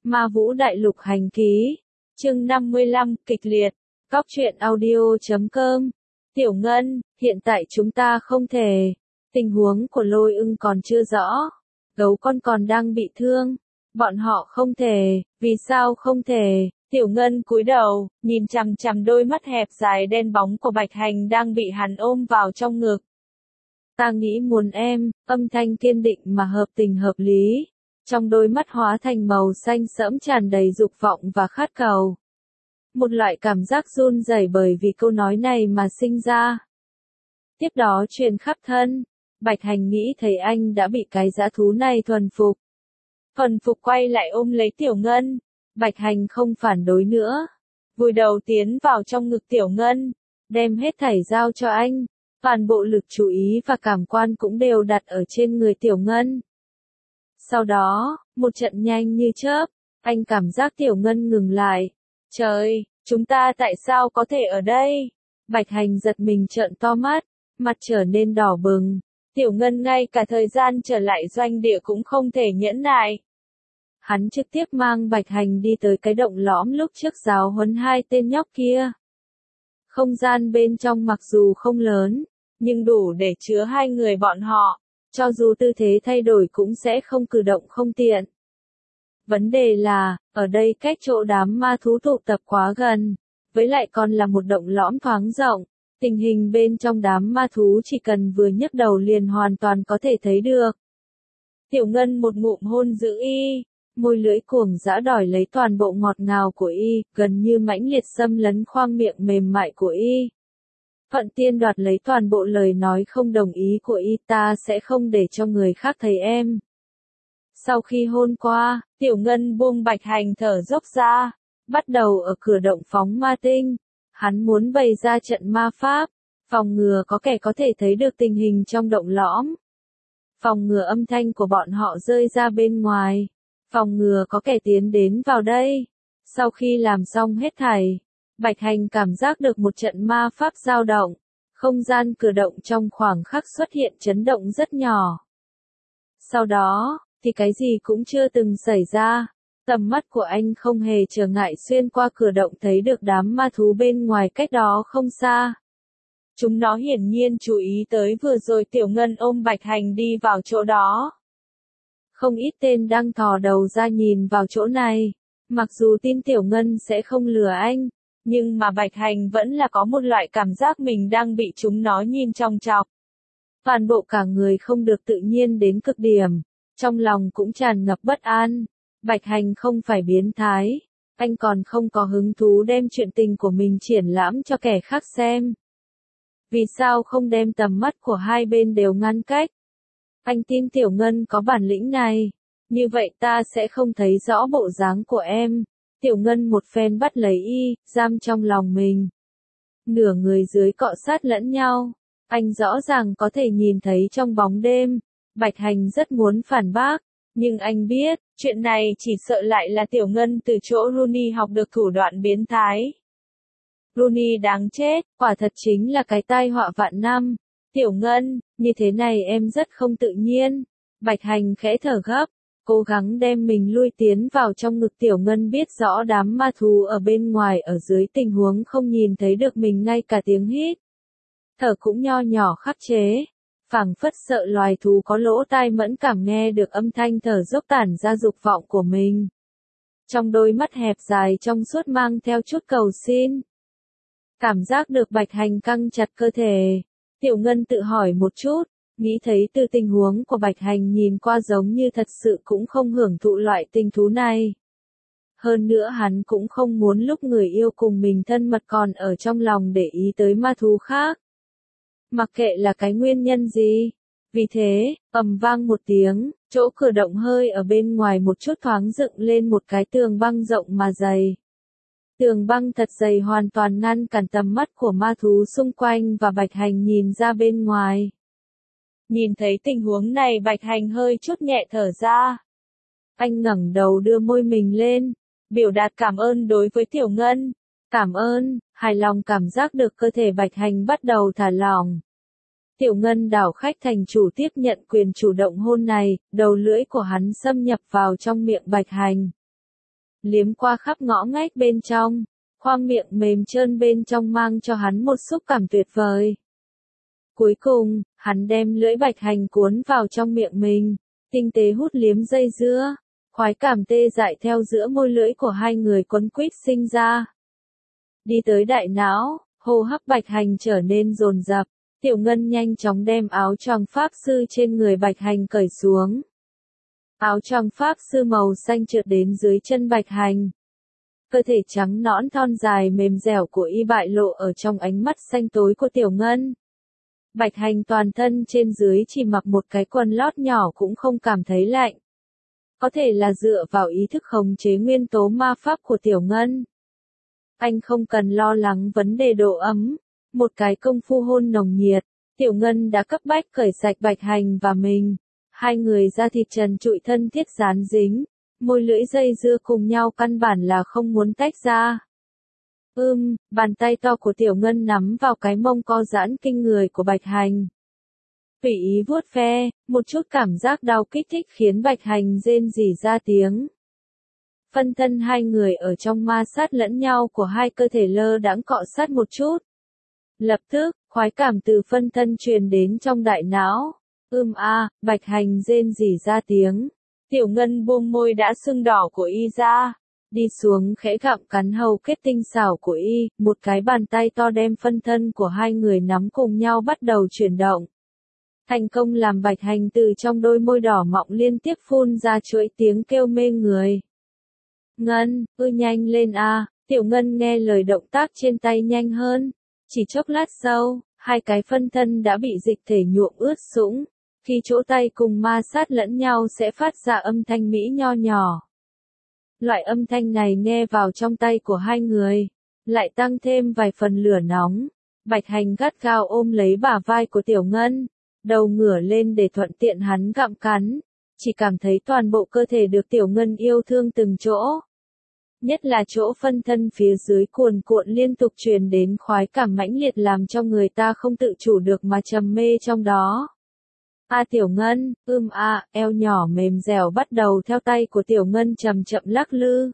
Ma Vũ Đại Lục Hành Ký, chương 55, kịch liệt, Cóc truyện audio.com. Tiểu Ngân, hiện tại chúng ta không thể. Tình huống của Lôi Ưng còn chưa rõ. Gấu con còn đang bị thương. Bọn họ không thể. Vì sao không thể? Tiểu Ngân cúi đầu, nhìn chằm chằm đôi mắt hẹp dài đen bóng của Bạch Hành đang bị hắn ôm vào trong ngực. Ta nghĩ muốn em, âm thanh kiên định mà hợp tình hợp lý. Trong đôi mắt hóa thành màu xanh sẫm tràn đầy dục vọng và khát cầu. Một loại cảm giác run rẩy bởi vì câu nói này mà sinh ra. Tiếp đó truyền khắp thân. Bạch Hành nghĩ thấy anh đã bị cái dã thú này thuần phục. Thuần phục quay lại ôm lấy Tiểu Ngân. Bạch Hành không phản đối nữa. Vùi đầu tiến vào trong ngực Tiểu Ngân. Đem hết thảy giao cho anh. Toàn bộ lực chú ý và cảm quan cũng đều đặt ở trên người Tiểu Ngân. Sau đó, một trận nhanh như chớp, anh cảm giác Tiểu Ngân ngừng lại. Trời, chúng ta tại sao có thể ở đây? Bạch Hành giật mình trợn to mắt, mặt trở nên đỏ bừng. Tiểu Ngân ngay cả thời gian trở lại doanh địa cũng không thể nhẫn nại. Hắn trực tiếp mang Bạch Hành đi tới cái động lõm lúc trước giáo huấn hai tên nhóc kia. Không gian bên trong mặc dù không lớn, nhưng đủ để chứa hai người bọn họ. Cho dù tư thế thay đổi cũng sẽ không cử động không tiện. Vấn đề là, ở đây cách chỗ đám ma thú tụ tập quá gần, với lại còn là một động lõm thoáng rộng, tình hình bên trong đám ma thú chỉ cần vừa nhấc đầu liền hoàn toàn có thể thấy được. Tiểu Ngân một ngụm hôn giữ y, môi lưỡi cuồng dã đòi lấy toàn bộ ngọt ngào của y, gần như mãnh liệt xâm lấn khoang miệng mềm mại của y. Thuận tiên đoạt lấy toàn bộ lời nói không đồng ý của y, ta sẽ không để cho người khác thấy em. Sau khi hôn qua, Tiểu Ngân buông Bạch Hành thở dốc ra, bắt đầu ở cửa động phóng ma tinh. Hắn muốn bày ra trận ma pháp, phòng ngừa có kẻ có thể thấy được tình hình trong động lõm. Phòng ngừa âm thanh của bọn họ rơi ra bên ngoài. Phòng ngừa có kẻ tiến đến vào đây. Sau khi làm xong hết thảy, Bạch Hành cảm giác được một trận ma pháp dao động, không gian cử động trong khoảng khắc xuất hiện chấn động rất nhỏ. Sau đó, thì cái gì cũng chưa từng xảy ra, tầm mắt của anh không hề trở ngại xuyên qua cửa động thấy được đám ma thú bên ngoài cách đó không xa. Chúng nó hiển nhiên chú ý tới vừa rồi Tiểu Ngân ôm Bạch Hành đi vào chỗ đó. Không ít tên đang thò đầu ra nhìn vào chỗ này, mặc dù tin Tiểu Ngân sẽ không lừa anh. Nhưng mà Bạch Hành vẫn là có một loại cảm giác mình đang bị chúng nó nhìn chòng chọc. Toàn bộ cả người không được tự nhiên đến cực điểm, trong lòng cũng tràn ngập bất an. Bạch Hành không phải biến thái, anh còn không có hứng thú đem chuyện tình của mình triển lãm cho kẻ khác xem. Vì sao không đem tầm mắt của hai bên đều ngăn cách? Anh tin Tiểu Ngân có bản lĩnh này, như vậy ta sẽ không thấy rõ bộ dáng của em. Tiểu Ngân một phen bắt lấy y, giam trong lòng mình. Nửa người dưới cọ sát lẫn nhau. Anh rõ ràng có thể nhìn thấy trong bóng đêm. Bạch Hành rất muốn phản bác. Nhưng anh biết, chuyện này chỉ sợ lại là Tiểu Ngân từ chỗ Rooney học được thủ đoạn biến thái. Rooney đáng chết, quả thật chính là cái tai họa vạn năm. Tiểu Ngân, như thế này em rất không tự nhiên. Bạch Hành khẽ thở gấp. Cố gắng đem mình lui tiến vào trong ngực Tiểu Ngân biết rõ đám ma thú ở bên ngoài ở dưới tình huống không nhìn thấy được mình ngay cả tiếng hít. Thở cũng nho nhỏ khắc chế. Phảng phất sợ loài thú có lỗ tai mẫn cảm nghe được âm thanh thở dốc tản ra dục vọng của mình. Trong đôi mắt hẹp dài trong suốt mang theo chút cầu xin. Cảm giác được Bạch Hành căng chặt cơ thể. Tiểu Ngân tự hỏi một chút. Nghĩ thấy từ tình huống của Bạch Hành nhìn qua giống như thật sự cũng không hưởng thụ loại tình thú này. Hơn nữa hắn cũng không muốn lúc người yêu cùng mình thân mật còn ở trong lòng để ý tới ma thú khác. Mặc kệ là cái nguyên nhân gì. Vì thế, ầm vang một tiếng, chỗ cửa động hơi ở bên ngoài một chút thoáng dựng lên một cái tường băng rộng mà dày. Tường băng thật dày hoàn toàn ngăn cản tầm mắt của ma thú xung quanh và Bạch Hành nhìn ra bên ngoài. Nhìn thấy tình huống này Bạch Hành hơi chút nhẹ thở ra. Anh ngẩng đầu đưa môi mình lên, biểu đạt cảm ơn đối với Tiểu Ngân. Cảm ơn, hài lòng cảm giác được cơ thể Bạch Hành bắt đầu thả lỏng. Tiểu Ngân đảo khách thành chủ tiếp nhận quyền chủ động hôn này, đầu lưỡi của hắn xâm nhập vào trong miệng Bạch Hành. liếm qua khắp ngõ ngách bên trong, khoang miệng mềm trơn bên trong mang cho hắn một xúc cảm tuyệt vời. Cuối cùng, hắn đem lưỡi bạch hành cuốn vào trong miệng mình, tinh tế hút liếm dây dưa, khoái cảm tê dại theo giữa môi lưỡi của hai người quấn quýt sinh ra. Đi tới đại não, hô hấp bạch hành trở nên dồn dập, Tiểu Ngân nhanh chóng đem áo choàng pháp sư trên người bạch hành cởi xuống. Áo choàng pháp sư màu xanh trượt đến dưới chân bạch hành. Cơ thể trắng nõn thon dài mềm dẻo của y bại lộ ở trong ánh mắt xanh tối của Tiểu Ngân. Bạch hành toàn thân trên dưới chỉ mặc một cái quần lót nhỏ cũng không cảm thấy lạnh. Có thể là dựa vào ý thức khống chế nguyên tố ma pháp của Tiểu Ngân. Anh không cần lo lắng vấn đề độ ấm. Một cái công phu hôn nồng nhiệt, Tiểu Ngân đã cấp bách cởi sạch bạch hành và mình. Hai người da thịt trần trụi thân thiết dán dính, môi lưỡi dây dưa cùng nhau căn bản là không muốn tách ra. Bàn tay to của Tiểu Ngân nắm vào cái mông co giãn kinh người của bạch hành. Tùy ý vuốt ve, một chút cảm giác đau kích thích khiến bạch hành rên rỉ ra tiếng. Phân thân hai người ở trong ma sát lẫn nhau của hai cơ thể lơ đãng cọ sát một chút. Lập tức, khoái cảm từ phân thân truyền đến trong đại não. Bạch hành rên rỉ ra tiếng. Tiểu Ngân buông môi đã sưng đỏ của y ra. Đi xuống khẽ gặm cắn hầu kết tinh xảo của y, một cái bàn tay to đem phân thân của hai người nắm cùng nhau bắt đầu chuyển động. Thành công làm bạch hành từ trong đôi môi đỏ mọng liên tiếp phun ra chuỗi tiếng kêu mê người. Ngân, nhanh lên a! Tiểu Ngân nghe lời động tác trên tay nhanh hơn. Chỉ chốc lát sau, hai cái phân thân đã bị dịch thể nhuộm ướt sũng. Khi chỗ tay cùng ma sát lẫn nhau sẽ phát ra âm thanh mỹ nho nhỏ. Loại âm thanh này nghe vào trong tay của hai người, lại tăng thêm vài phần lửa nóng. Bạch hành gắt gao ôm lấy bả vai của Tiểu Ngân, đầu ngửa lên để thuận tiện hắn gặm cắn. Chỉ cảm thấy toàn bộ cơ thể được Tiểu Ngân yêu thương từng chỗ. Nhất là chỗ phân thân phía dưới cuồn cuộn liên tục truyền đến khoái cảm mãnh liệt làm cho người ta không tự chủ được mà trầm mê trong đó. Tiểu Ngân, eo nhỏ mềm dẻo bắt đầu theo tay của Tiểu Ngân chậm chậm lắc lư.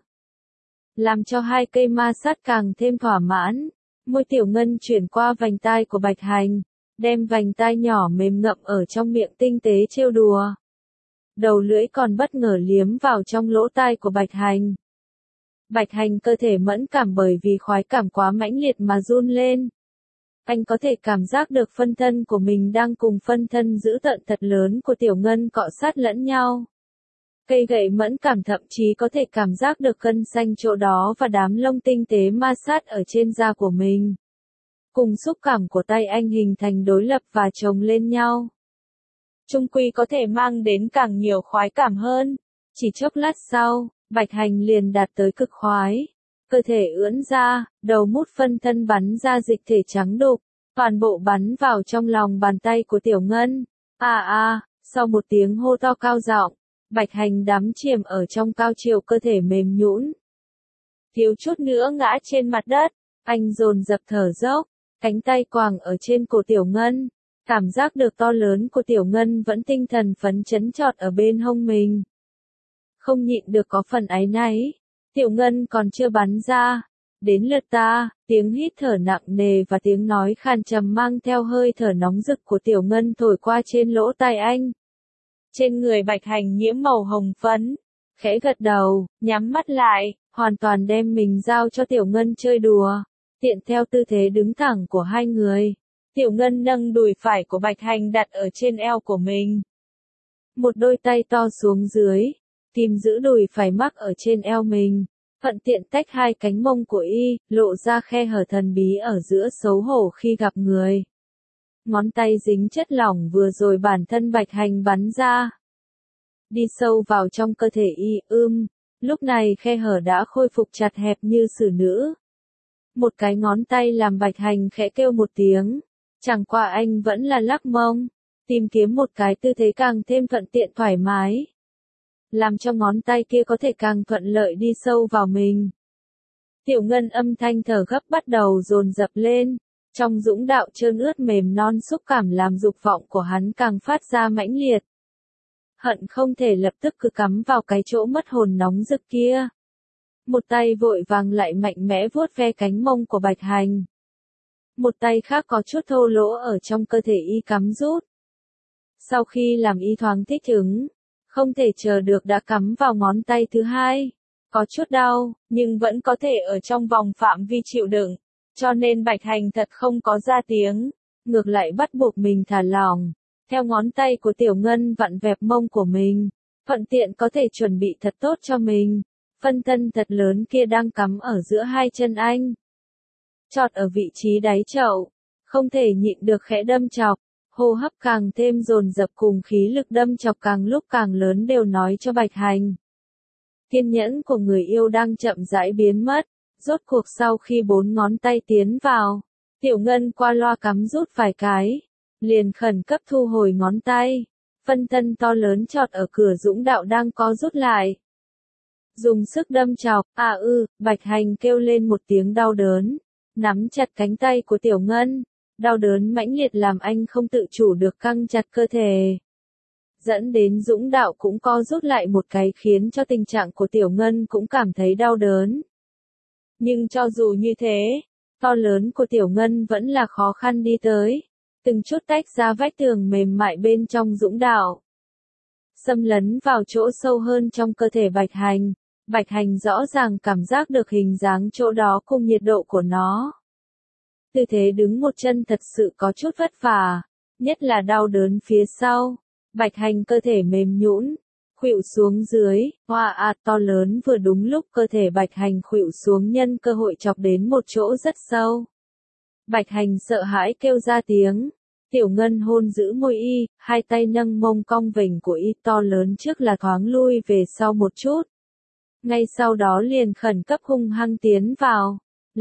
Làm cho hai cây ma sát càng thêm thỏa mãn, môi Tiểu Ngân chuyển qua vành tai của bạch hành, đem vành tai nhỏ mềm ngậm ở trong miệng tinh tế trêu đùa. Đầu lưỡi còn bất ngờ liếm vào trong lỗ tai của bạch hành. Bạch hành cơ thể mẫn cảm bởi vì khoái cảm quá mãnh liệt mà run lên. Anh có thể cảm giác được phân thân của mình đang cùng phân thân dữ tợn thật lớn của Tiểu Ngân cọ sát lẫn nhau. Cây gậy mẫn cảm thậm chí có thể cảm giác được gân xanh chỗ đó và đám lông tinh tế ma sát ở trên da của mình. Cùng xúc cảm của tay anh hình thành đối lập và chồng lên nhau. Chung quy có thể mang đến càng nhiều khoái cảm hơn. Chỉ chốc lát sau, bạch hành liền đạt tới cực khoái. Cơ thể ưỡn ra, đầu mút phân thân bắn ra dịch thể trắng đục, toàn bộ bắn vào trong lòng bàn tay của Tiểu Ngân. Sau một tiếng hô to cao giọng, bạch hành đắm chìm ở trong cao chiều cơ thể mềm nhũn. Thiếu chút nữa ngã trên mặt đất, anh dồn dập thở dốc, cánh tay quàng ở trên cổ Tiểu Ngân, cảm giác được to lớn của Tiểu Ngân vẫn tinh thần phấn chấn trọt ở bên hông mình. Không nhịn được có phần áy náy. Tiểu Ngân còn chưa bắn ra. Đến lượt ta, tiếng hít thở nặng nề và tiếng nói khàn trầm mang theo hơi thở nóng rực của Tiểu Ngân thổi qua trên lỗ tai anh. Trên người bạch hành nhiễm màu hồng phấn. Khẽ gật đầu, nhắm mắt lại, hoàn toàn đem mình giao cho Tiểu Ngân chơi đùa. Tiện theo tư thế đứng thẳng của hai người. Tiểu Ngân nâng đùi phải của bạch hành đặt ở trên eo của mình. Một đôi tay to xuống dưới. Kìm giữ đùi phải mắc ở trên eo mình, thuận tiện tách hai cánh mông của y, lộ ra khe hở thần bí ở giữa xấu hổ khi gặp người. Ngón tay dính chất lỏng vừa rồi bản thân bạch hành bắn ra. Đi sâu vào trong cơ thể y, lúc này khe hở đã khôi phục chặt hẹp như xử nữ. Một cái ngón tay làm bạch hành khẽ kêu một tiếng, chẳng qua anh vẫn là lắc mông, tìm kiếm một cái tư thế càng thêm thuận tiện thoải mái. Làm cho ngón tay kia có thể càng thuận lợi đi sâu vào mình. Tiểu Ngân âm thanh thở gấp bắt đầu dồn dập lên, trong dũng đạo trơn ướt mềm non xúc cảm làm dục vọng của hắn càng phát ra mãnh liệt. Hận không thể lập tức cứ cắm vào cái chỗ mất hồn nóng rực kia. Một tay vội vàng lại mạnh mẽ vuốt ve cánh mông của Bạch Hành. Một tay khác có chút thô lỗ ở trong cơ thể y cắm rút. Sau khi làm y thoáng thích ứng, không thể chờ được đã cắm vào ngón tay thứ hai. Có chút đau, nhưng vẫn có thể ở trong vòng phạm vi chịu đựng. Cho nên Bạch Hành thật không có ra tiếng, ngược lại bắt buộc mình thả lỏng. Theo ngón tay của Tiểu Ngân vặn vẹp mông của mình, thuận tiện có thể chuẩn bị thật tốt cho mình. Phân thân thật lớn kia đang cắm ở giữa hai chân anh. Chọt ở vị trí đáy chậu, không thể nhịn được khẽ đâm chọc, hô hấp càng thêm dồn dập cùng khí lực đâm chọc càng lúc càng lớn đều nói cho Bạch Hành. Kiên nhẫn của người yêu đang chậm rãi biến mất, rốt cuộc sau khi 4 ngón tay tiến vào, Tiểu Ngân qua loa cắm rút vài cái, liền khẩn cấp thu hồi ngón tay, phân thân to lớn chọt ở cửa dũng đạo đang co rút lại. Dùng sức đâm chọc, Bạch Hành kêu lên một tiếng đau đớn, nắm chặt cánh tay của Tiểu Ngân, đau đớn mãnh liệt làm anh không tự chủ được căng chặt cơ thể. Dẫn đến dũng đạo cũng co rút lại một cái khiến cho tình trạng của Tiểu Ngân cũng cảm thấy đau đớn. Nhưng cho dù như thế, to lớn của Tiểu Ngân vẫn là khó khăn đi tới, từng chút tách ra vách tường mềm mại bên trong dũng đạo. Xâm lấn vào chỗ sâu hơn trong cơ thể Bạch Hành rõ ràng cảm giác được hình dáng chỗ đó cùng nhiệt độ của nó. Tư thế đứng một chân thật sự có chút vất vả, nhất là đau đớn phía sau. Bạch Hành cơ thể mềm nhũn, khuỵu xuống dưới, to lớn vừa đúng lúc cơ thể Bạch Hành khuỵu xuống nhân cơ hội chọc đến một chỗ rất sâu. Bạch Hành sợ hãi kêu ra tiếng, Tiểu Ngân hôn giữ môi y, hai tay nâng mông cong vểnh của y to lớn trước là thoáng lui về sau một chút. Ngay sau đó liền khẩn cấp hung hăng tiến vào,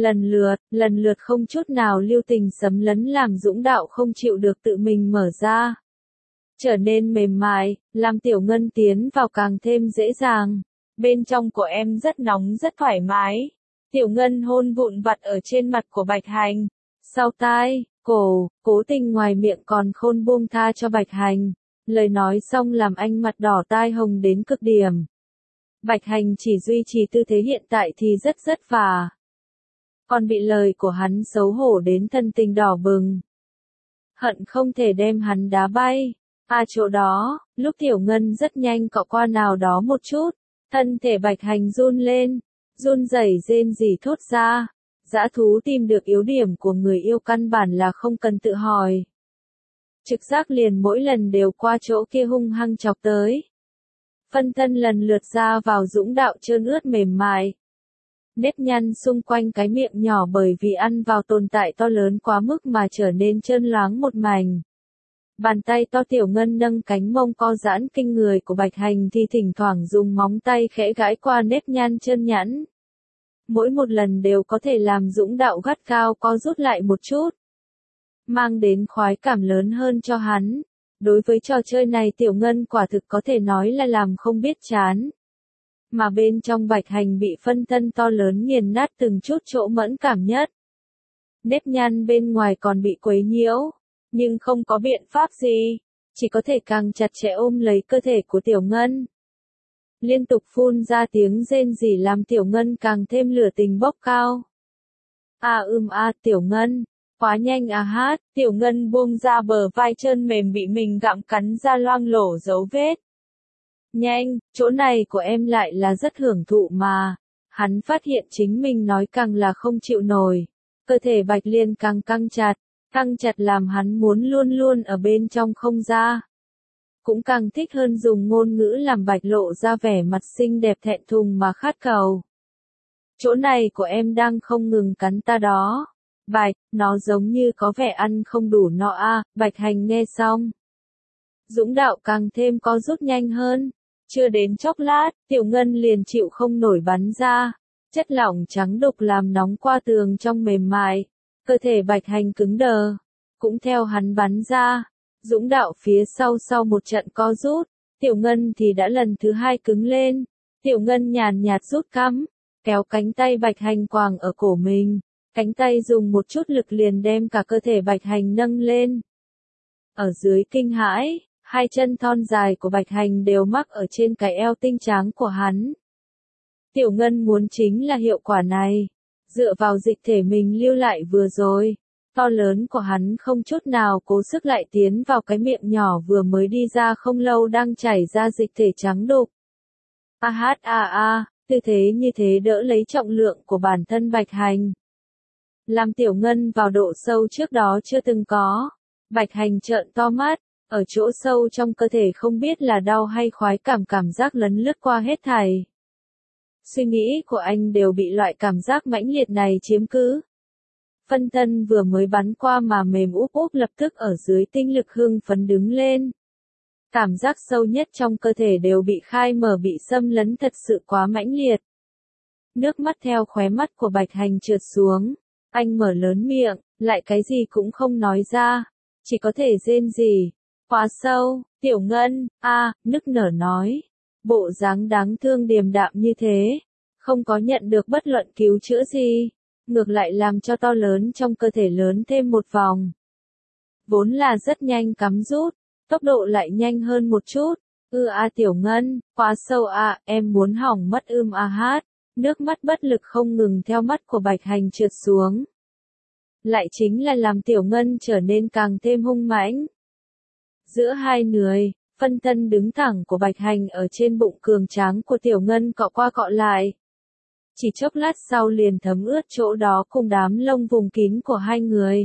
lần lượt không chút nào lưu tình sấm lấn làm dũng đạo không chịu được tự mình mở ra. Trở nên mềm mại, làm Tiểu Ngân tiến vào càng thêm dễ dàng. Bên trong của em rất nóng rất thoải mái. Tiểu Ngân hôn vụn vặt ở trên mặt của Bạch Hành, sau tai, cổ, cố tình ngoài miệng còn khôn buông tha cho Bạch Hành. Lời nói xong làm anh mặt đỏ tai hồng đến cực điểm. Bạch Hành chỉ duy trì tư thế hiện tại thì rất vả. Còn bị lời của hắn xấu hổ đến thân tình đỏ bừng. Hận không thể đem hắn đá bay. Chỗ đó, lúc Tiểu Ngân rất nhanh cọ qua nào đó một chút, thân thể Bạch Hành run lên, run rẩy rên rỉ thốt ra. Dã thú tìm được yếu điểm của người yêu căn bản là không cần tự hỏi. Trực giác liền mỗi lần đều qua chỗ kia hung hăng chọc tới. Phân thân lần lượt ra vào dũng đạo trơn ướt mềm mại. Nếp nhăn xung quanh cái miệng nhỏ bởi vì ăn vào tồn tại to lớn quá mức mà trở nên trơn loáng một mảnh. Bàn tay to Tiểu Ngân nâng cánh mông co giãn kinh người của Bạch Hành thì thỉnh thoảng dùng móng tay khẽ gãi qua nếp nhăn trơn nhẵn. Mỗi một lần đều có thể làm dũng đạo gắt cao co rút lại một chút. Mang đến khoái cảm lớn hơn cho hắn. Đối với trò chơi này Tiểu Ngân quả thực có thể nói là làm không biết chán. Mà bên trong Bạch Hành bị phân thân to lớn nghiền nát từng chút chỗ mẫn cảm nhất. Nếp nhăn bên ngoài còn bị quấy nhiễu. Nhưng không có biện pháp gì, chỉ có thể càng chặt chẽ ôm lấy cơ thể của Tiểu Ngân. Liên tục phun ra tiếng rên rỉ làm Tiểu Ngân càng thêm lửa tình bốc cao. Tiểu Ngân, quá nhanh hát, Tiểu Ngân buông ra bờ vai trơn mềm bị mình gặm cắn ra loang lổ dấu vết. Nhanh, chỗ này của em lại là rất hưởng thụ mà. Hắn phát hiện chính mình nói càng là không chịu nổi. Cơ thể Bạch Liên càng căng chặt làm hắn muốn luôn luôn ở bên trong không ra. Cũng càng thích hơn dùng ngôn ngữ làm Bạch lộ ra vẻ mặt xinh đẹp thẹn thùng mà khát cầu. Chỗ này của em đang không ngừng cắn ta đó. Bạch, nó giống như có vẻ ăn không đủ no Bạch Hành nghe xong. Dũng đạo càng thêm có rút nhanh hơn. Chưa đến chốc lát, Tiểu Ngân liền chịu không nổi bắn ra. Chất lỏng trắng đục làm nóng qua tường trong mềm mại. Cơ thể Bạch Hành cứng đờ, cũng theo hắn bắn ra. Dũng đạo phía sau một trận co rút, Tiểu Ngân thì đã lần thứ hai cứng lên. Tiểu Ngân nhàn nhạt rút cắm, kéo cánh tay Bạch Hành quàng ở cổ mình. Cánh tay dùng một chút lực liền đem cả cơ thể Bạch Hành nâng lên. Ở dưới kinh hãi, hai chân thon dài của Bạch Hành đều mắc ở trên cái eo tinh tráng của hắn. Tiểu Ngân muốn chính là hiệu quả này. Dựa vào dịch thể mình lưu lại vừa rồi, to lớn của hắn không chút nào cố sức lại tiến vào cái miệng nhỏ vừa mới đi ra không lâu đang chảy ra dịch thể trắng đục. Tư thế như thế đỡ lấy trọng lượng của bản thân Bạch Hành. Làm Tiểu Ngân vào độ sâu trước đó chưa từng có. Bạch Hành trợn to mắt, ở chỗ sâu trong cơ thể không biết là đau hay khoái cảm giác lấn lướt qua hết thảy. Suy nghĩ của anh đều bị loại cảm giác mãnh liệt này chiếm cứ. Phân thân vừa mới bắn qua mà mềm úp lập tức ở dưới tinh lực hưng phấn đứng lên. Cảm giác sâu nhất trong cơ thể đều bị khai mở bị xâm lấn thật sự quá mãnh liệt. Nước mắt theo khóe mắt của Bạch Hành trượt xuống. Anh mở lớn miệng, lại cái gì cũng không nói ra. Chỉ có thể rên rỉ. Quá sâu, Tiểu Ngân, nức nở nói. Bộ dáng đáng thương điềm đạm như thế. Không có nhận được bất luận cứu chữa gì. Ngược lại làm cho to lớn trong cơ thể lớn thêm một vòng. Vốn là rất nhanh cắm rút. Tốc độ lại nhanh hơn một chút. Tiểu Ngân, quá sâu em muốn hỏng mất hát. Nước mắt bất lực không ngừng theo mắt của Bạch Hành trượt xuống. Lại chính là làm Tiểu Ngân trở nên càng thêm hung mãnh. Giữa hai người, phân thân đứng thẳng của Bạch Hành ở trên bụng cường tráng của Tiểu Ngân cọ qua cọ lại. Chỉ chốc lát sau liền thấm ướt chỗ đó cùng đám lông vùng kín của hai người.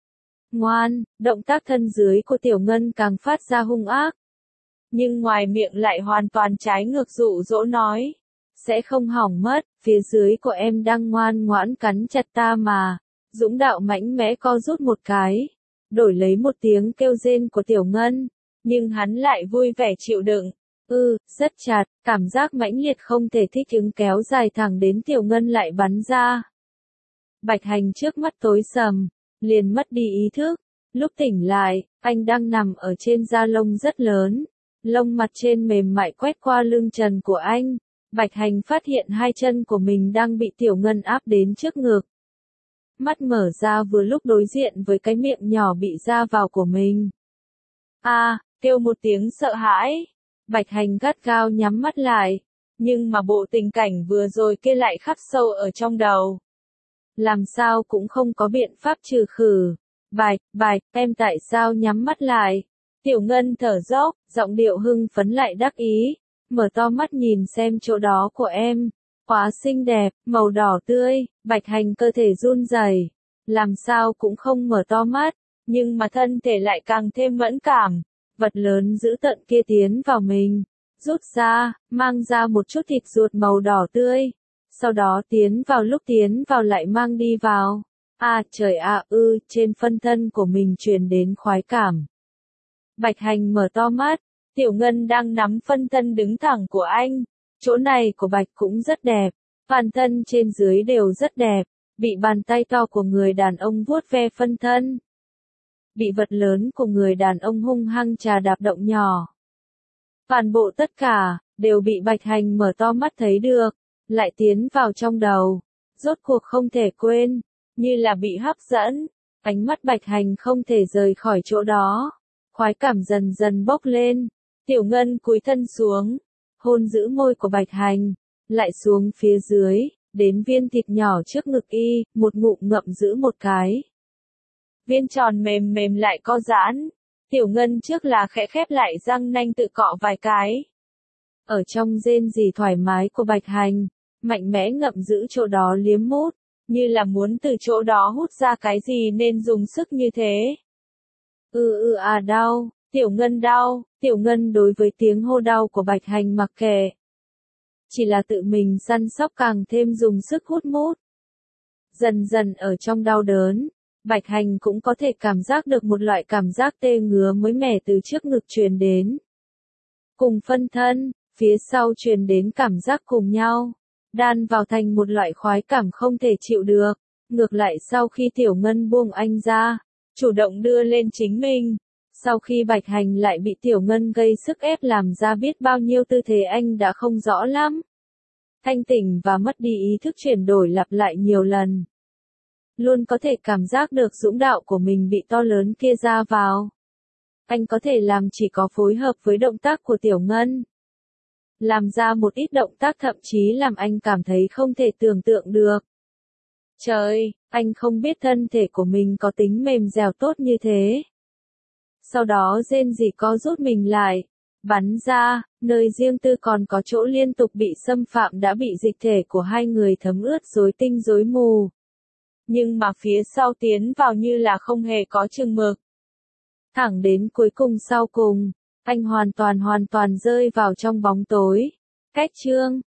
Ngoan, động tác thân dưới của Tiểu Ngân càng phát ra hung ác. Nhưng ngoài miệng lại hoàn toàn trái ngược dụ dỗ nói. Sẽ không hỏng mất, phía dưới của em đang ngoan ngoãn cắn chặt ta mà. Dũng đạo mãnh mẽ co rút một cái. Đổi lấy một tiếng kêu rên của Tiểu Ngân. Nhưng hắn lại vui vẻ chịu đựng. Rất chặt, cảm giác mãnh liệt không thể thích ứng kéo dài thẳng đến Tiểu Ngân lại bắn ra. Bạch Hành trước mắt tối sầm, liền mất đi ý thức. Lúc tỉnh lại, anh đang nằm ở trên da lông rất lớn. Lông mặt trên mềm mại quét qua lưng trần của anh. Bạch Hành phát hiện hai chân của mình đang bị Tiểu Ngân áp đến trước ngực. Mắt mở ra vừa lúc đối diện với cái miệng nhỏ bị ra vào của mình. Kêu một tiếng sợ hãi. Bạch Hành gắt gao nhắm mắt lại. Nhưng mà bộ tình cảnh vừa rồi kia lại khắc sâu ở trong đầu. Làm sao cũng không có biện pháp trừ khử. Bạch, em tại sao nhắm mắt lại? Tiểu Ngân thở dốc, giọng điệu hưng phấn lại đắc ý. Mở to mắt nhìn xem chỗ đó của em. Quá xinh đẹp, màu đỏ tươi. Bạch Hành cơ thể run rẩy, làm sao cũng không mở to mắt. Nhưng mà thân thể lại càng thêm mẫn cảm. Vật lớn dữ tợn kia tiến vào mình. Rút ra, mang ra một chút thịt ruột màu đỏ tươi. Sau đó tiến vào lại mang đi vào. Trời trên phân thân của mình truyền đến khoái cảm. Bạch Hành mở to mắt. Tiểu Ngân đang nắm phân thân đứng thẳng của anh. Chỗ này của Bạch cũng rất đẹp. Toàn thân trên dưới đều rất đẹp. Bị bàn tay to của người đàn ông vuốt ve phân thân. Bị vật lớn của người đàn ông hung hăng chà đạp động nhỏ. Toàn bộ tất cả, đều bị Bạch Hành mở to mắt thấy được. Lại tiến vào trong đầu. Rốt cuộc không thể quên. Như là bị hấp dẫn. Ánh mắt Bạch Hành không thể rời khỏi chỗ đó. Khoái cảm dần dần bốc lên. Tiểu Ngân cúi thân xuống. Hôn giữ môi của Bạch Hành. Lại xuống phía dưới. Đến viên thịt nhỏ trước ngực y. Một ngụm ngậm giữ một cái. Viên tròn mềm mềm lại co giãn. Tiểu Ngân trước là khẽ khép lại răng nanh tự cọ vài cái. Ở trong rên rỉ thoải mái của Bạch Hành. Mạnh mẽ ngậm giữ chỗ đó liếm mút. Như là muốn từ chỗ đó hút ra cái gì nên dùng sức như thế. Đau, Tiểu Ngân đau. Tiểu Ngân đối với tiếng hô đau của Bạch Hành mặc kệ. Chỉ là tự mình săn sóc càng thêm dùng sức hút mút. Dần dần ở trong đau đớn, Bạch Hành cũng có thể cảm giác được một loại cảm giác tê ngứa mới mẻ từ trước ngực truyền đến. Cùng phân thân, phía sau truyền đến cảm giác cùng nhau. Đan vào thành một loại khoái cảm không thể chịu được. Ngược lại sau khi Tiểu Ngân buông anh ra, chủ động đưa lên chính mình. Sau khi Bạch Hành lại bị Tiểu Ngân gây sức ép làm ra biết bao nhiêu tư thế anh đã không rõ lắm. Thanh tỉnh và mất đi ý thức chuyển đổi lặp lại nhiều lần. Luôn có thể cảm giác được dũng đạo của mình bị to lớn kia ra vào. Anh có thể làm chỉ có phối hợp với động tác của Tiểu Ngân. làm ra một ít động tác thậm chí làm anh cảm thấy không thể tưởng tượng được. Trời, anh không biết thân thể của mình có tính mềm dẻo tốt như thế. Sau đó rên rỉ co rút mình lại, bắn ra, nơi riêng tư còn có chỗ liên tục bị xâm phạm đã bị dịch thể của hai người thấm ướt rối tinh rối mù. Nhưng mà phía sau tiến vào như là không hề có chừng mực. Thẳng đến cuối cùng sau cùng, anh hoàn toàn rơi vào trong bóng tối. Cách chương